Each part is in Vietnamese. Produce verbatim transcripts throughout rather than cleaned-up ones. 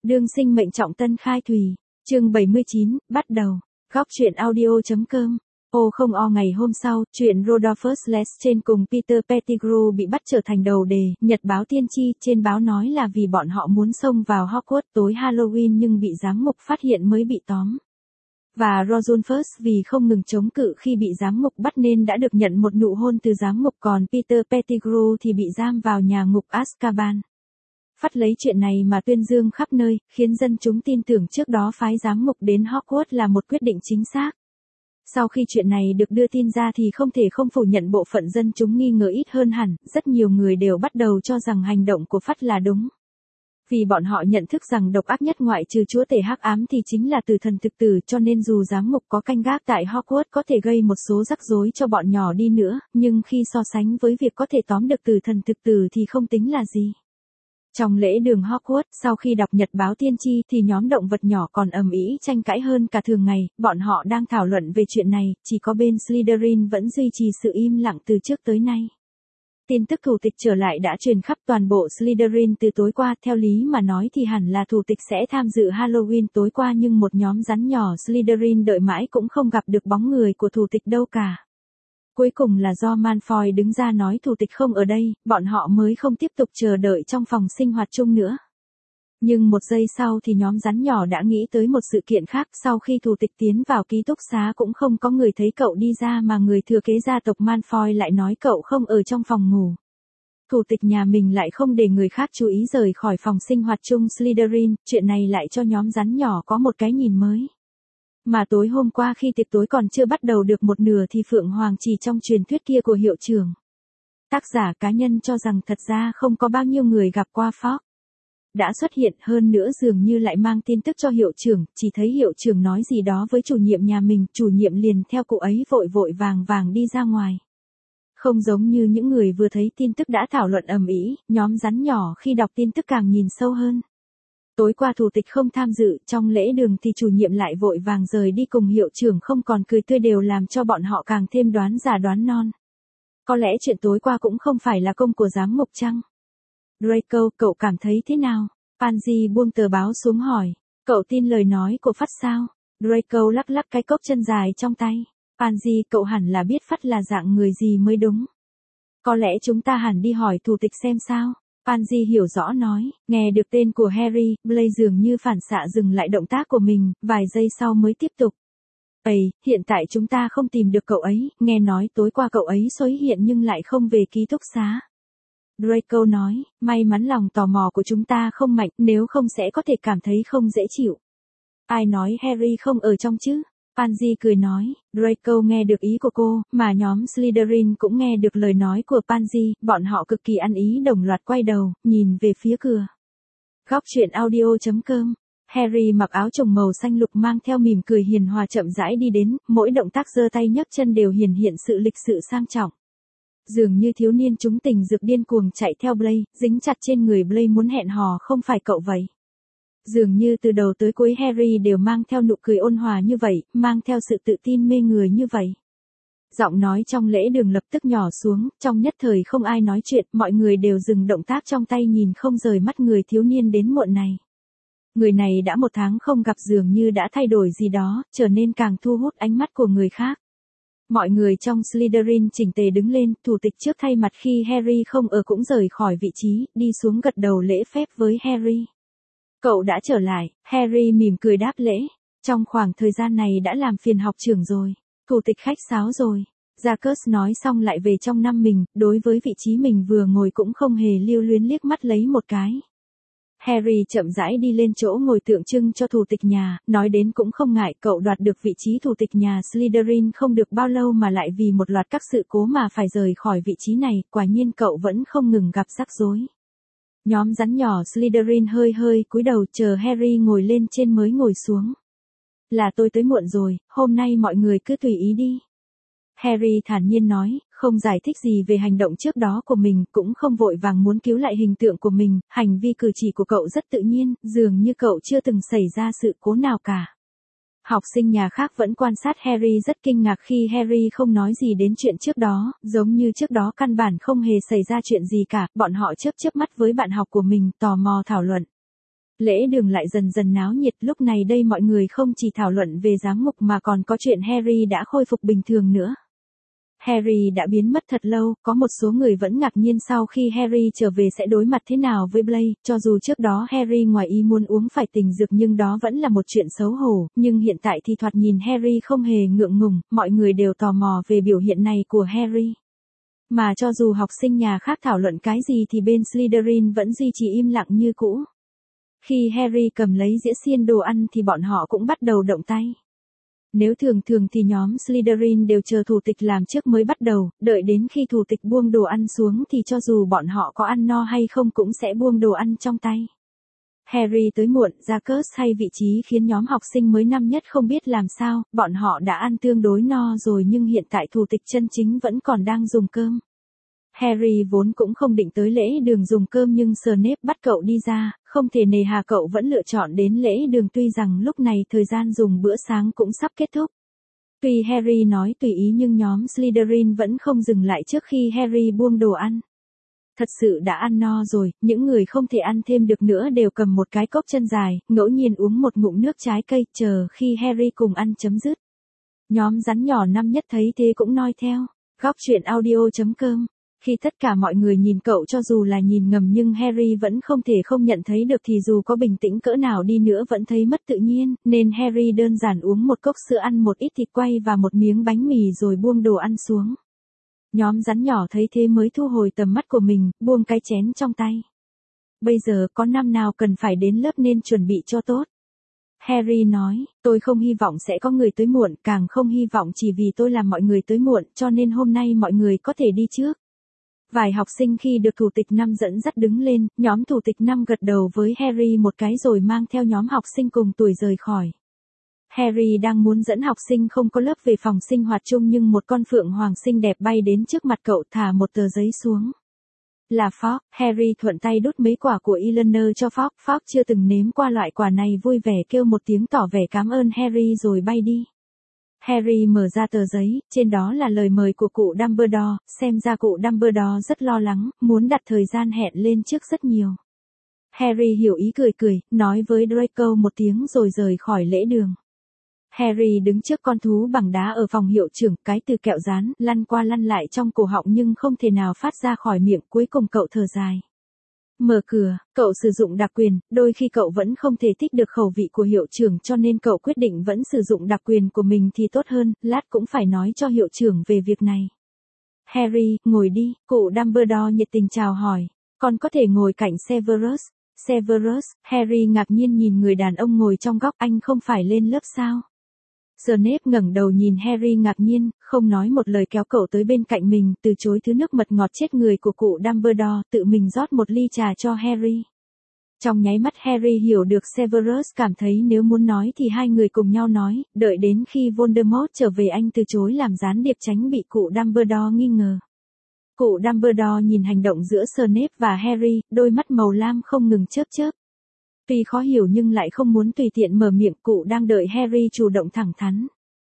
Đương sinh mệnh trọng tân khai thùy. Chương bảy mươi chín, bắt đầu. Góc truyện audio.com. Ô không o ngày hôm sau, chuyện Rodolphus Lestrange cùng Peter Pettigrew bị bắt trở thành đầu đề. Nhật báo tiên tri trên báo nói là vì bọn họ muốn xông vào Hogwarts tối Halloween nhưng bị giám ngục phát hiện mới bị tóm. Và Rodolphus vì không ngừng chống cự khi bị giám ngục bắt nên đã được nhận một nụ hôn từ giám ngục, còn Peter Pettigrew thì bị giam vào nhà ngục Azkaban. Phát lấy chuyện này mà tuyên dương khắp nơi, khiến dân chúng tin tưởng trước đó phái giám ngục đến Hogwarts là một quyết định chính xác. Sau khi chuyện này được đưa tin ra thì không thể không phủ nhận bộ phận dân chúng nghi ngờ ít hơn hẳn, rất nhiều người đều bắt đầu cho rằng hành động của Phát là đúng. Vì bọn họ nhận thức rằng độc ác nhất ngoại trừ chúa tể hắc ám thì chính là tử thần thực tử, cho nên dù giám ngục có canh gác tại Hogwarts có thể gây một số rắc rối cho bọn nhỏ đi nữa, nhưng khi so sánh với việc có thể tóm được tử thần thực tử thì không tính là gì. Trong lễ đường Hogwarts, sau khi đọc nhật báo tiên tri thì nhóm động vật nhỏ còn ầm ĩ tranh cãi hơn cả thường ngày, bọn họ đang thảo luận về chuyện này, chỉ có bên Slytherin vẫn duy trì sự im lặng từ trước tới nay. Tin tức thủ tịch trở lại đã truyền khắp toàn bộ Slytherin từ tối qua, theo lý mà nói thì hẳn là thủ tịch sẽ tham dự Halloween tối qua nhưng một nhóm rắn nhỏ Slytherin đợi mãi cũng không gặp được bóng người của thủ tịch đâu cả. Cuối cùng là do Malfoy đứng ra nói thủ tịch không ở đây, bọn họ mới không tiếp tục chờ đợi trong phòng sinh hoạt chung nữa. Nhưng một giây sau thì nhóm rắn nhỏ đã nghĩ tới một sự kiện khác, sau khi thủ tịch tiến vào ký túc xá cũng không có người thấy cậu đi ra mà người thừa kế gia tộc Malfoy lại nói cậu không ở trong phòng ngủ. Thủ tịch nhà mình lại không để người khác chú ý rời khỏi phòng sinh hoạt chung Slytherin, chuyện này lại cho nhóm rắn nhỏ có một cái nhìn mới. Mà tối hôm qua khi tiệc tối còn chưa bắt đầu được một nửa thì Phượng Hoàng chỉ trong truyền thuyết kia của hiệu trưởng. Tác giả cá nhân cho rằng thật ra không có bao nhiêu người gặp qua Fogg. Đã xuất hiện hơn nữa dường như lại mang tin tức cho hiệu trưởng, chỉ thấy hiệu trưởng nói gì đó với chủ nhiệm nhà mình, chủ nhiệm liền theo cụ ấy vội vội vàng vàng đi ra ngoài. Không giống như những người vừa thấy tin tức đã thảo luận ầm ĩ, nhóm rắn nhỏ khi đọc tin tức càng nhìn sâu hơn. Tối qua thủ tịch không tham dự, trong lễ đường thì chủ nhiệm lại vội vàng rời đi cùng hiệu trưởng không còn cười tươi đều làm cho bọn họ càng thêm đoán già đoán non. Có lẽ chuyện tối qua cũng không phải là công của giám ngục chăng? Draco, cậu cảm thấy thế nào? Pansy buông tờ báo xuống hỏi. Cậu tin lời nói của Phát sao? Draco lắc lắc cái cốc chân dài trong tay. Pansy, cậu hẳn là biết Phát là dạng người gì mới đúng. Có lẽ chúng ta hẳn đi hỏi thủ tịch xem sao? Pansy hiểu rõ nói, nghe được tên của Harry, Blaise dường như phản xạ dừng lại động tác của mình, vài giây sau mới tiếp tục. Ây, hiện tại chúng ta không tìm được cậu ấy, nghe nói tối qua cậu ấy xuất hiện nhưng lại không về ký túc xá. Draco nói, may mắn lòng tò mò của chúng ta không mạnh, nếu không sẽ có thể cảm thấy không dễ chịu. Ai nói Harry không ở trong chứ? Pansy cười nói, Draco nghe được ý của cô, mà nhóm Slytherin cũng nghe được lời nói của Pansy, bọn họ cực kỳ ăn ý đồng loạt quay đầu, nhìn về phía cửa. Góc truyện audio.com. Harry mặc áo choàng màu xanh lục mang theo mỉm cười hiền hòa chậm rãi đi đến, mỗi động tác giơ tay nhấc chân đều hiển hiện sự lịch sự sang trọng. Dường như thiếu niên chúng tình dược điên cuồng chạy theo Blaise, dính chặt trên người Blaise muốn hẹn hò không phải cậu vậy. Dường như từ đầu tới cuối Harry đều mang theo nụ cười ôn hòa như vậy, mang theo sự tự tin mê người như vậy. Giọng nói trong lễ đường lập tức nhỏ xuống, trong nhất thời không ai nói chuyện, mọi người đều dừng động tác trong tay nhìn không rời mắt người thiếu niên đến muộn này. Người này đã một tháng không gặp dường như đã thay đổi gì đó, trở nên càng thu hút ánh mắt của người khác. Mọi người trong Slytherin chỉnh tề đứng lên, thủ tịch trước thay mặt khi Harry không ở cũng rời khỏi vị trí, đi xuống gật đầu lễ phép với Harry. Cậu đã trở lại, Harry mỉm cười đáp lễ. Trong khoảng thời gian này đã làm phiền học trưởng rồi. Thủ tịch khách sáo rồi. Jacques nói xong lại về trong năm mình, đối với vị trí mình vừa ngồi cũng không hề lưu luyến liếc mắt lấy một cái. Harry chậm rãi đi lên chỗ ngồi tượng trưng cho thủ tịch nhà, nói đến cũng không ngại, cậu đoạt được vị trí thủ tịch nhà Slytherin không được bao lâu mà lại vì một loạt các sự cố mà phải rời khỏi vị trí này, quả nhiên cậu vẫn không ngừng gặp rắc rối. Nhóm rắn nhỏ Slytherin hơi hơi cúi đầu chờ Harry ngồi lên trên mới ngồi xuống. Là tôi tới muộn rồi, hôm nay mọi người cứ tùy ý đi. Harry thản nhiên nói, không giải thích gì về hành động trước đó của mình, cũng không vội vàng muốn cứu lại hình tượng của mình, hành vi cử chỉ của cậu rất tự nhiên, dường như cậu chưa từng xảy ra sự cố nào cả. Học sinh nhà khác vẫn quan sát Harry rất kinh ngạc khi Harry không nói gì đến chuyện trước đó, giống như trước đó căn bản không hề xảy ra chuyện gì cả, bọn họ chớp chớp mắt với bạn học của mình, tò mò thảo luận. Lễ đường lại dần dần náo nhiệt, lúc này đây mọi người không chỉ thảo luận về giám mục mà còn có chuyện Harry đã khôi phục bình thường nữa. Harry đã biến mất thật lâu, có một số người vẫn ngạc nhiên sau khi Harry trở về sẽ đối mặt thế nào với Blaise, cho dù trước đó Harry ngoài ý muốn uống phải tình dược nhưng đó vẫn là một chuyện xấu hổ, nhưng hiện tại thì thoạt nhìn Harry không hề ngượng ngùng, mọi người đều tò mò về biểu hiện này của Harry. Mà cho dù học sinh nhà khác thảo luận cái gì thì bên Slytherin vẫn duy trì im lặng như cũ. Khi Harry cầm lấy dĩa xiên đồ ăn thì bọn họ cũng bắt đầu động tay. Nếu thường thường thì nhóm Slytherin đều chờ thủ tịch làm trước mới bắt đầu, đợi đến khi thủ tịch buông đồ ăn xuống thì cho dù bọn họ có ăn no hay không cũng sẽ buông đồ ăn trong tay. Harry tới muộn, Jacques hay vị trí khiến nhóm học sinh mới năm nhất không biết làm sao, bọn họ đã ăn tương đối no rồi nhưng hiện tại thủ tịch chân chính vẫn còn đang dùng cơm. Harry vốn cũng không định tới lễ đường dùng cơm nhưng Snape bắt cậu đi ra, không thể nề hà cậu vẫn lựa chọn đến lễ đường tuy rằng lúc này thời gian dùng bữa sáng cũng sắp kết thúc. Tuy Harry nói tùy ý nhưng nhóm Slytherin vẫn không dừng lại trước khi Harry buông đồ ăn. Thật sự đã ăn no rồi, những người không thể ăn thêm được nữa đều cầm một cái cốc chân dài, ngẫu nhiên uống một ngụm nước trái cây, chờ khi Harry cùng ăn chấm dứt. Nhóm rắn nhỏ năm nhất thấy thế cũng noi theo. Góc truyện audio chấm com. Khi tất cả mọi người nhìn cậu cho dù là nhìn ngầm nhưng Harry vẫn không thể không nhận thấy được thì dù có bình tĩnh cỡ nào đi nữa vẫn thấy mất tự nhiên, nên Harry đơn giản uống một cốc sữa ăn một ít thịt quay và một miếng bánh mì rồi buông đồ ăn xuống. Nhóm rắn nhỏ thấy thế mới thu hồi tầm mắt của mình, buông cái chén trong tay. Bây giờ có năm nào cần phải đến lớp nên chuẩn bị cho tốt. Harry nói, tôi không hy vọng sẽ có người tới muộn, càng không hy vọng chỉ vì tôi làm mọi người tới muộn, cho nên hôm nay mọi người có thể đi trước. Vài học sinh khi được thủ tịch năm dẫn dắt đứng lên, nhóm thủ tịch năm gật đầu với Harry một cái rồi mang theo nhóm học sinh cùng tuổi rời khỏi. Harry đang muốn dẫn học sinh không có lớp về phòng sinh hoạt chung nhưng một con phượng hoàng xinh đẹp bay đến trước mặt cậu thả một tờ giấy xuống. Là Fogg, Harry thuận tay đút mấy quả của Eleanor cho Fogg, Fogg chưa từng nếm qua loại quả này vui vẻ kêu một tiếng tỏ vẻ cảm ơn Harry rồi bay đi. Harry mở ra tờ giấy, trên đó là lời mời của cụ Dumbledore, xem ra cụ Dumbledore rất lo lắng, muốn đặt thời gian hẹn lên trước rất nhiều. Harry hiểu ý cười cười, nói với Draco một tiếng rồi rời khỏi lễ đường. Harry đứng trước con thú bằng đá ở phòng hiệu trưởng, cái từ kẹo rán, lăn qua lăn lại trong cổ họng nhưng không thể nào phát ra khỏi miệng, cuối cùng cậu thở dài. Mở cửa, cậu sử dụng đặc quyền, đôi khi cậu vẫn không thể thích được khẩu vị của hiệu trưởng cho nên cậu quyết định vẫn sử dụng đặc quyền của mình thì tốt hơn, lát cũng phải nói cho hiệu trưởng về việc này. Harry, ngồi đi, cụ Dumbledore nhiệt tình chào hỏi, con có thể ngồi cạnh Severus. Severus, Harry ngạc nhiên nhìn người đàn ông ngồi trong góc, anh không phải lên lớp sao? Snape ngẩng đầu nhìn Harry ngạc nhiên, không nói một lời kéo cậu tới bên cạnh mình, từ chối thứ nước mật ngọt chết người của cụ Dumbledore, tự mình rót một ly trà cho Harry. Trong nháy mắt Harry hiểu được Severus cảm thấy nếu muốn nói thì hai người cùng nhau nói, đợi đến khi Voldemort trở về anh từ chối làm gián điệp tránh bị cụ Dumbledore nghi ngờ. Cụ Dumbledore nhìn hành động giữa Snape và Harry, đôi mắt màu lam không ngừng chớp chớp. Tuy khó hiểu nhưng lại không muốn tùy tiện mở miệng, cụ đang đợi Harry chủ động thẳng thắn.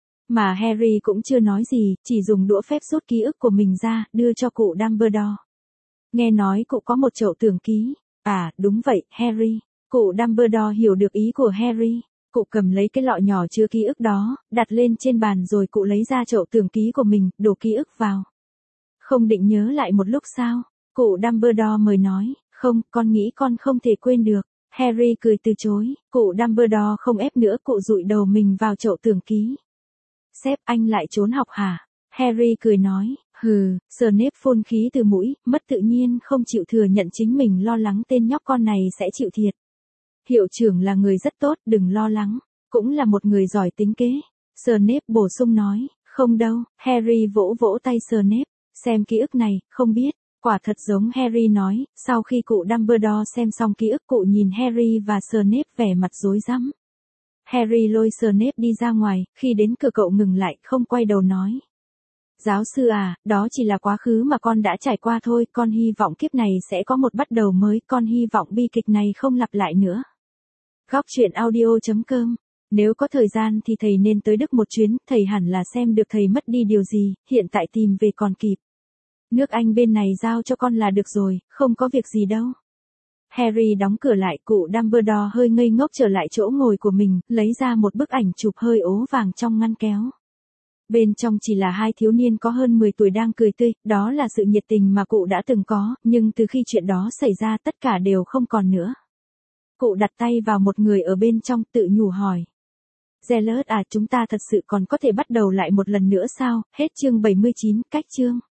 Mà Harry cũng chưa nói gì, chỉ dùng đũa phép rút ký ức của mình ra, đưa cho cụ Dumbledore. Nghe nói cụ có một chậu tưởng ký. À, đúng vậy, Harry. Cụ Dumbledore hiểu được ý của Harry. Cụ cầm lấy cái lọ nhỏ chứa ký ức đó, đặt lên trên bàn rồi cụ lấy ra chậu tưởng ký của mình, đổ ký ức vào. Không định nhớ lại một lúc sao? Cụ Dumbledore mới nói, không, con nghĩ con không thể quên được. Harry cười từ chối, cụ Dumbledore không ép nữa, cụ dụi đầu mình vào chậu tưởng ký. Sếp, anh lại trốn học hả? Harry cười nói, hừ, Snape phun khí từ mũi, mất tự nhiên không chịu thừa nhận chính mình lo lắng tên nhóc con này sẽ chịu thiệt. Hiệu trưởng là người rất tốt, đừng lo lắng, cũng là một người giỏi tính kế. Snape bổ sung nói, không đâu, Harry vỗ vỗ tay Snape, xem ký ức này, không biết. Quả thật giống Harry nói, sau khi cụ Dumbledore xem xong ký ức cụ nhìn Harry và Snape vẻ mặt rối rắm. Harry lôi Snape đi ra ngoài, khi đến cửa cậu ngừng lại, không quay đầu nói. Giáo sư à, đó chỉ là quá khứ mà con đã trải qua thôi, con hy vọng kiếp này sẽ có một bắt đầu mới, con hy vọng bi kịch này không lặp lại nữa. Góc truyện audio chấm com. Nếu có thời gian thì thầy nên tới Đức một chuyến, thầy hẳn là xem được thầy mất đi điều gì, hiện tại tìm về còn kịp. Nước Anh bên này giao cho con là được rồi, không có việc gì đâu. Harry đóng cửa lại, cụ Dumbledore hơi ngây ngốc trở lại chỗ ngồi của mình, lấy ra một bức ảnh chụp hơi ố vàng trong ngăn kéo. Bên trong chỉ là hai thiếu niên có hơn mười tuổi đang cười tươi, đó là sự nhiệt tình mà cụ đã từng có, nhưng từ khi chuyện đó xảy ra tất cả đều không còn nữa. Cụ đặt tay vào một người ở bên trong, tự nhủ hỏi. Zealous à, chúng ta thật sự còn có thể bắt đầu lại một lần nữa sao? Hết chương bảy mươi chín, cách chương.